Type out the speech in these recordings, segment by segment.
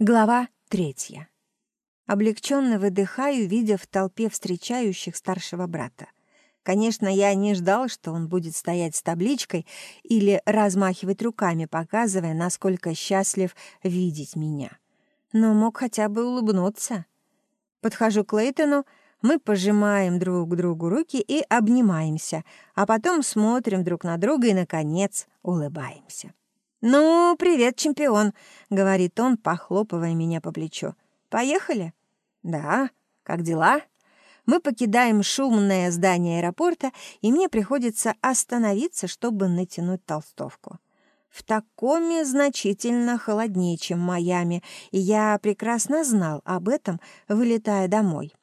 Глава 3. Облегченно выдыхаю, видя в толпе встречающих старшего брата. Конечно, я не ждал, что он будет стоять с табличкой или размахивать руками, показывая, насколько счастлив видеть меня. Но мог хотя бы улыбнуться. Подхожу к Лейтону, мы пожимаем друг другу руки и обнимаемся, а потом смотрим друг на друга и, наконец, улыбаемся. «Ну, привет, чемпион», — говорит он, похлопывая меня по плечу. «Поехали?» «Да. Как дела?» Мы покидаем шумное здание аэропорта, и мне приходится остановиться, чтобы натянуть толстовку. В Такоме значительно холоднее, чем в Майами, и я прекрасно знал об этом, вылетая домой.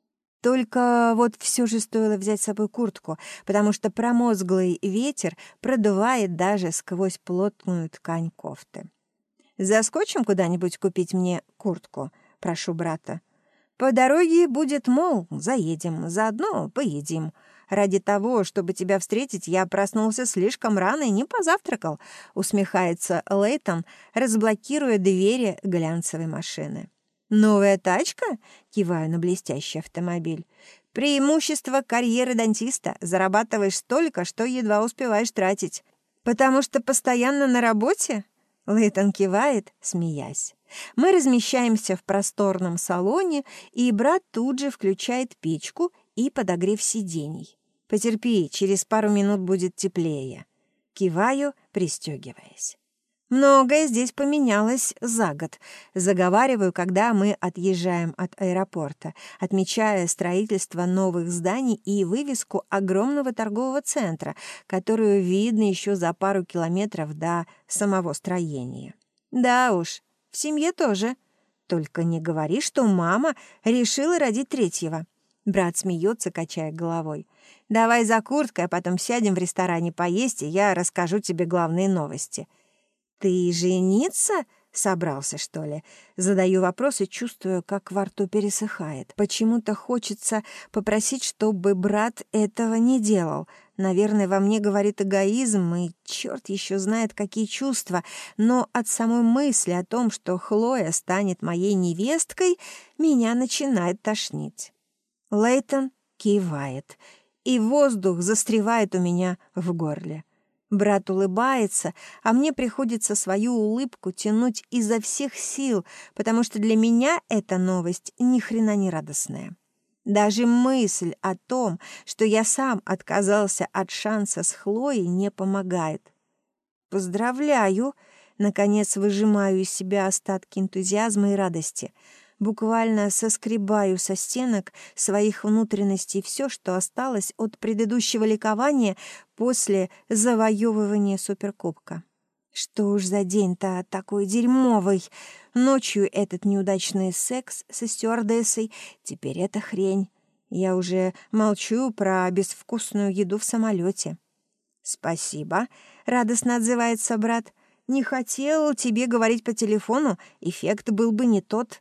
Только вот все же стоило взять с собой куртку, потому что промозглый ветер продувает даже сквозь плотную ткань кофты. «Заскочим куда-нибудь купить мне куртку?» — прошу брата. «По дороге будет мол, заедем, заодно поедим. Ради того, чтобы тебя встретить, я проснулся слишком рано и не позавтракал», — усмехается Лейтон, разблокируя двери глянцевой машины. «Новая тачка?» — киваю на блестящий автомобиль. «Преимущество карьеры дантиста. Зарабатываешь столько, что едва успеваешь тратить. Потому что постоянно на работе?» Лейтон кивает, смеясь. Мы размещаемся в просторном салоне, и брат тут же включает печку и подогрев сидений. «Потерпи, через пару минут будет теплее». Киваю, пристегиваясь. Многое здесь поменялось за год. Заговариваю, когда мы отъезжаем от аэропорта, отмечая строительство новых зданий и вывеску огромного торгового центра, которую видно еще за пару километров до самого строения. Да уж, в семье тоже. Только не говори, что мама решила родить третьего. Брат смеется, качая головой. Давай за курткой, а потом сядем в ресторане поесть, и я расскажу тебе главные новости. «Ты жениться собрался, что ли?» Задаю вопрос и чувствую, как во рту пересыхает. Почему-то хочется попросить, чтобы брат этого не делал. Наверное, во мне говорит эгоизм, и черт еще знает, какие чувства. Но от самой мысли о том, что Хлоя станет моей невесткой, меня начинает тошнить. Лейтон кивает, и воздух застревает у меня в горле. Брат улыбается, а мне приходится свою улыбку тянуть изо всех сил, потому что для меня эта новость ни хрена не радостная. Даже мысль о том, что я сам отказался от шанса с Хлоей, не помогает. «Поздравляю!» — наконец выжимаю из себя остатки энтузиазма и радости. Буквально соскребаю со стенок своих внутренностей все, что осталось от предыдущего ликования после завоевывания суперкубка. Что уж за день-то такой дерьмовый. Ночью этот неудачный секс со стюардессой, теперь эта хрень. Я уже молчу про безвкусную еду в самолете. «Спасибо», — радостно отзывается брат. «Не хотел тебе говорить по телефону, эффект был бы не тот».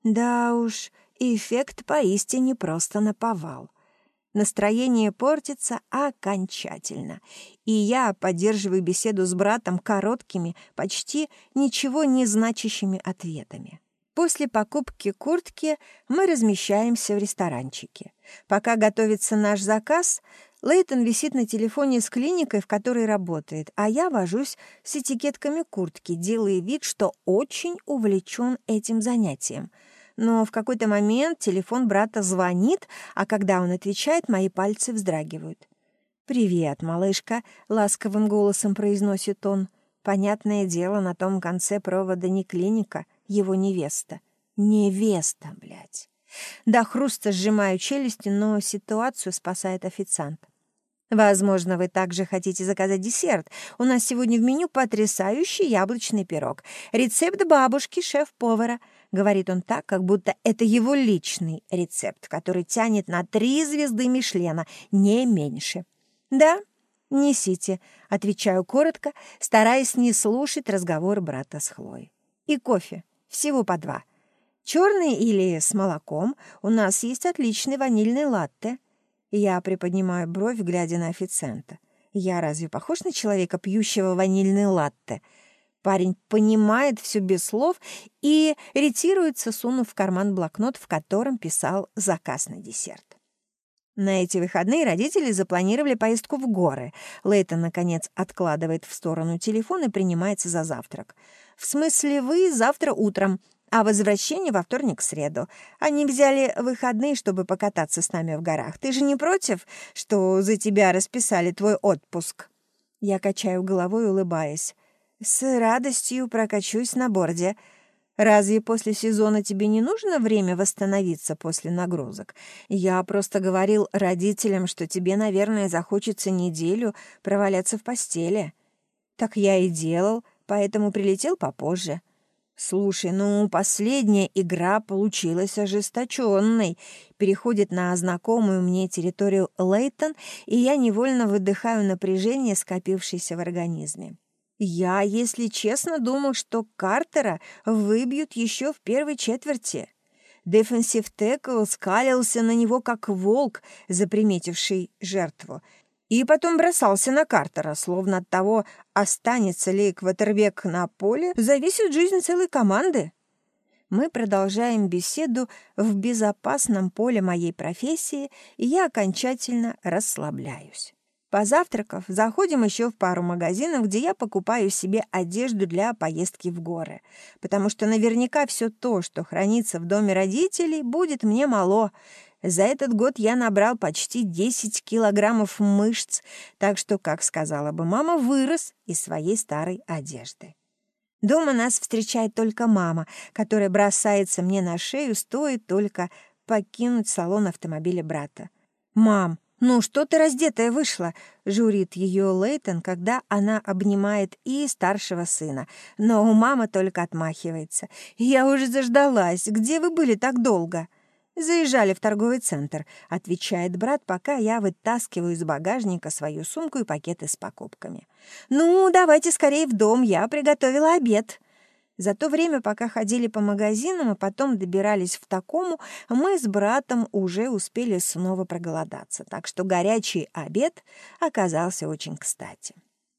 Да уж, эффект поистине просто наповал. Настроение портится окончательно, и я поддерживаю беседу с братом короткими, почти ничего не значащими ответами. После покупки куртки мы размещаемся в ресторанчике. Пока готовится наш заказ, Лейтон висит на телефоне с клиникой, в которой работает, а я вожусь с этикетками куртки, делая вид, что очень увлечен этим занятием. Но в какой-то момент телефон брата звонит, а когда он отвечает, мои пальцы вздрагивают. «Привет, малышка», — ласковым голосом произносит он. Понятное дело, на том конце провода не клиника, его невеста. Невеста, блядь. До хруста сжимаю челюсти, но ситуацию спасает официант. «Возможно, вы также хотите заказать десерт. У нас сегодня в меню потрясающий яблочный пирог. Рецепт бабушки, шеф-повара», — говорит он так, как будто это его личный рецепт, который тянет на 3 звезды Мишлена, не меньше. «Да, несите», — отвечаю коротко, стараясь не слушать разговор брата с Хлоей. «И кофе. Всего по 2. Черный или с молоком. У нас есть отличный ванильный латте». Я приподнимаю бровь, глядя на официанта. Я разве похож на человека, пьющего ванильный латте? Парень понимает все без слов и ретируется, сунув в карман блокнот, в котором писал заказ на десерт. На эти выходные родители запланировали поездку в горы. Лейтон, наконец, откладывает в сторону телефон и принимается за завтрак. «В смысле, вы завтра утром, а возвращение во вторник-среду. Они взяли выходные, чтобы покататься с нами в горах. Ты же не против, что за тебя расписали твой отпуск?» Я качаю головой, улыбаясь. «С радостью прокачусь на борде. Разве после сезона тебе не нужно время восстановиться после нагрузок? Я просто говорил родителям, что тебе, наверное, захочется неделю проваляться в постели. Так я и делал, поэтому прилетел попозже. Слушай, ну, последняя игра получилась ожесточенной. Переходит на знакомую мне территорию Лейтон, и я невольно выдыхаю напряжение, скопившееся в организме. Я, если честно, думал, что Картера выбьют еще в первой четверти. Дефенсив текл скалился на него, как волк, заприметивший жертву, и потом бросался на Картера, словно от того, останется ли квотербек на поле, зависит жизнь целой команды. Мы продолжаем беседу в безопасном поле моей профессии, и я окончательно расслабляюсь. Позавтракав, заходим еще в пару магазинов, где я покупаю себе одежду для поездки в горы, потому что наверняка все то, что хранится в доме родителей, будет мне мало. За этот год я набрал почти 10 килограммов мышц, так что, как сказала бы мама, вырос из своей старой одежды. Дома нас встречает только мама, которая бросается мне на шею, стоит только покинуть салон автомобиля брата. «Мам, ну что ты раздетая вышла?» — журит ее Лейтон, когда она обнимает и старшего сына. Но мама только отмахивается. «Я уже заждалась. Где вы были так долго?» «Заезжали в торговый центр», — отвечает брат, пока я вытаскиваю из багажника свою сумку и пакеты с покупками. «Ну, давайте скорее в дом, я приготовила обед». За то время, пока ходили по магазинам, а потом добирались в Такому, мы с братом уже успели снова проголодаться, так что горячий обед оказался очень кстати.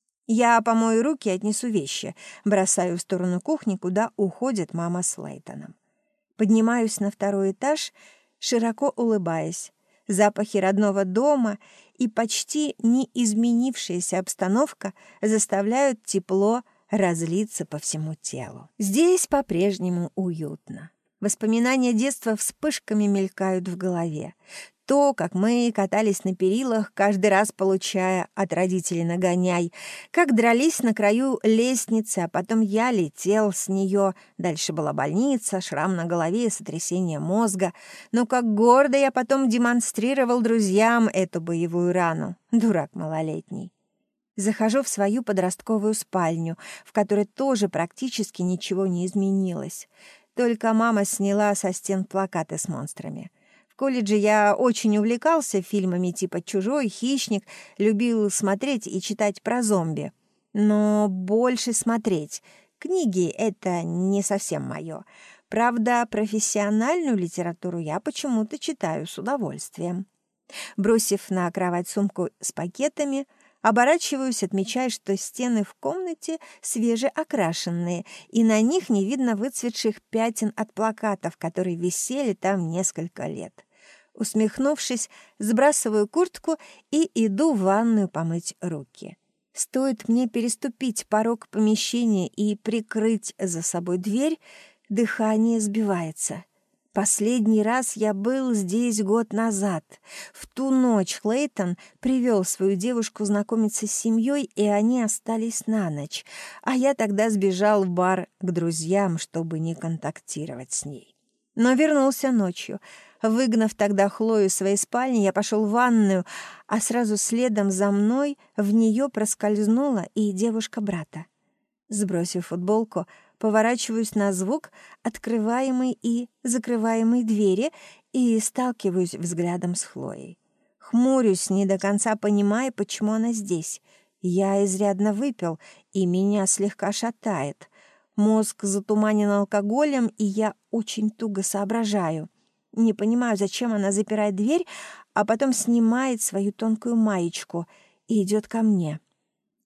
Я помою руки и отнесу вещи, бросаю в сторону кухни, куда уходит мама с Лейтоном. Поднимаюсь на второй этаж, широко улыбаясь. Запахи родного дома и почти не изменившаяся обстановка заставляют тепло разлиться по всему телу. Здесь по-прежнему уютно. Воспоминания детства вспышками мелькают в голове. То, как мы катались на перилах, каждый раз получая от родителей нагоняй, как дрались на краю лестницы, а потом я летел с нее. Дальше была больница, шрам на голове и сотрясение мозга. Но как гордо я потом демонстрировал друзьям эту боевую рану. Дурак малолетний. Захожу в свою подростковую спальню, в которой тоже практически ничего не изменилось. Только мама сняла со стен плакаты с монстрами. В колледже я очень увлекался фильмами типа «Чужой», «Хищник», любил смотреть и читать про зомби. Но больше смотреть. Книги — это не совсем мое. Правда, профессиональную литературу я почему-то читаю с удовольствием. Бросив на кровать сумку с пакетами, оборачиваюсь, отмечая, что стены в комнате свежеокрашенные, и на них не видно выцветших пятен от плакатов, которые висели там несколько лет. Усмехнувшись, сбрасываю куртку и иду в ванную помыть руки. Стоит мне переступить порог помещения и прикрыть за собой дверь, дыхание сбивается. Последний раз я был здесь год назад. В ту ночь Лейтон привел свою девушку знакомиться с семьей, и они остались на ночь, а я тогда сбежал в бар к друзьям, чтобы не контактировать с ней. Но вернулся ночью. Выгнав тогда Хлою из своей спальни, я пошел в ванную, а сразу следом за мной в нее проскользнула и девушка брата. Сбросив футболку, поворачиваюсь на звук открываемой и закрываемой двери и сталкиваюсь взглядом с Хлоей. Хмурюсь, не до конца понимая, почему она здесь. Я изрядно выпил, и меня слегка шатает. Мозг затуманен алкоголем, и я очень туго соображаю. Не понимаю, зачем она запирает дверь, а потом снимает свою тонкую маечку и идет ко мне.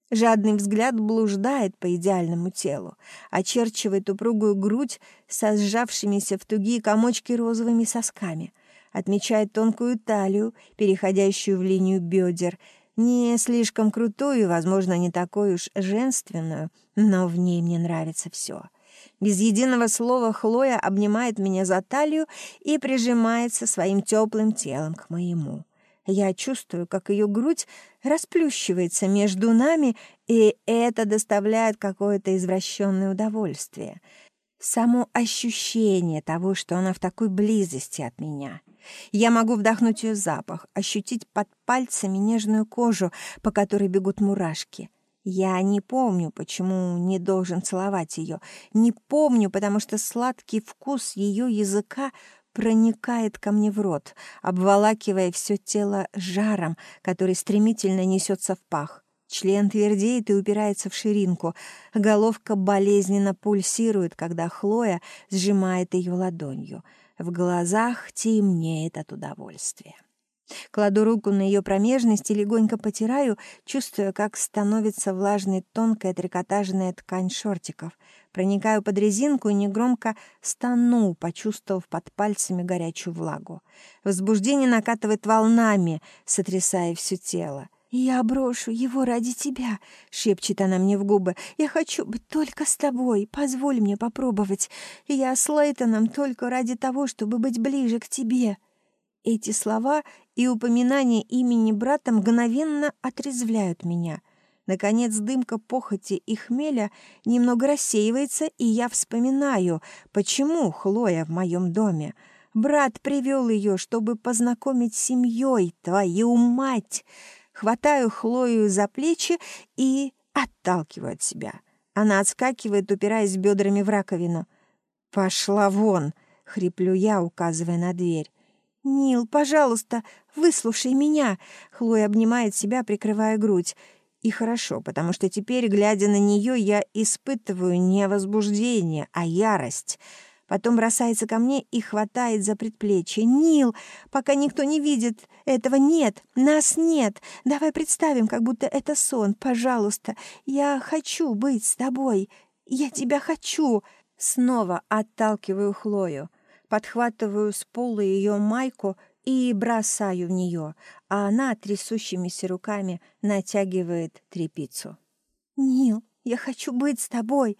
Жадный взгляд блуждает по идеальному телу, очерчивает упругую грудь со сжавшимися в тугие комочки розовыми сосками, отмечает тонкую талию, переходящую в линию бедер, не слишком крутую и, возможно, не такой уж женственную, но в ней мне нравится все. Без единого слова Хлоя обнимает меня за талию и прижимается своим теплым телом к моему. Я чувствую, как ее грудь расплющивается между нами, и это доставляет какое-то извращенное удовольствие. Само ощущение того, что она в такой близости от меня. Я могу вдохнуть ее запах, ощутить под пальцами нежную кожу, по которой бегут мурашки. Я не помню, почему не должен целовать ее. Не помню, потому что сладкий вкус ее языка проникает ко мне в рот, обволакивая все тело жаром, который стремительно несется в пах. Член твердеет и упирается в ширинку. Головка болезненно пульсирует, когда Хлоя сжимает ее ладонью. В глазах темнеет от удовольствия. Кладу руку на ее промежность и легонько потираю, чувствуя, как становится влажной тонкая трикотажная ткань шортиков. Проникаю под резинку и негромко стану, почувствовав под пальцами горячую влагу. Возбуждение накатывает волнами, сотрясая все тело. «Я брошу его ради тебя», — шепчет она мне в губы. «Я хочу быть только с тобой. Позволь мне попробовать. Я с Лейтоном только ради того, чтобы быть ближе к тебе». Эти слова и упоминание имени брата мгновенно отрезвляют меня. Наконец дымка похоти и хмеля немного рассеивается, и я вспоминаю, почему Хлоя в моем доме. Брат привел ее, чтобы познакомить с семьей, твою мать! Хватаю Хлою за плечи и отталкиваю от себя. Она отскакивает, упираясь бедрами в раковину. «Пошла вон!» — хриплю я, указывая на дверь. «Нил, пожалуйста, выслушай меня!» Хлоя обнимает себя, прикрывая грудь. И хорошо, потому что теперь, глядя на нее, я испытываю не возбуждение, а ярость. Потом бросается ко мне и хватает за предплечье. «Нил, пока никто не видит, этого нет, нас нет. Давай представим, как будто это сон. Пожалуйста, я хочу быть с тобой. Я тебя хочу!» Снова отталкиваю Хлою. Подхватываю с пола ее майку и бросаю в нее, а она трясущимися руками натягивает тряпицу. «Нил, я хочу быть с тобой!»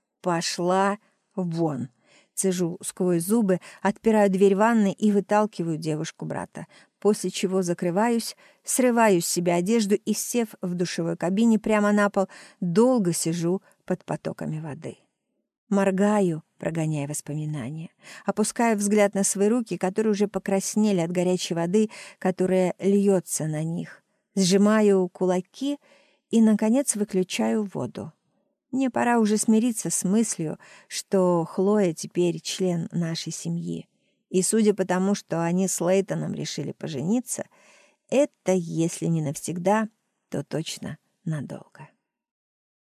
«Пошла вон!» Цежу сквозь зубы, отпираю дверь ванной и выталкиваю девушку брата, после чего закрываюсь, срываю с себя одежду и, сев в душевой кабине прямо на пол, долго сижу под потоками воды. Моргаю, прогоняя воспоминания. Опускаю взгляд на свои руки, которые уже покраснели от горячей воды, которая льется на них. Сжимаю кулаки и, наконец, выключаю воду. Мне пора уже смириться с мыслью, что Хлоя теперь член нашей семьи. И судя по тому, что они с Лейтоном решили пожениться, это, если не навсегда, то точно надолго.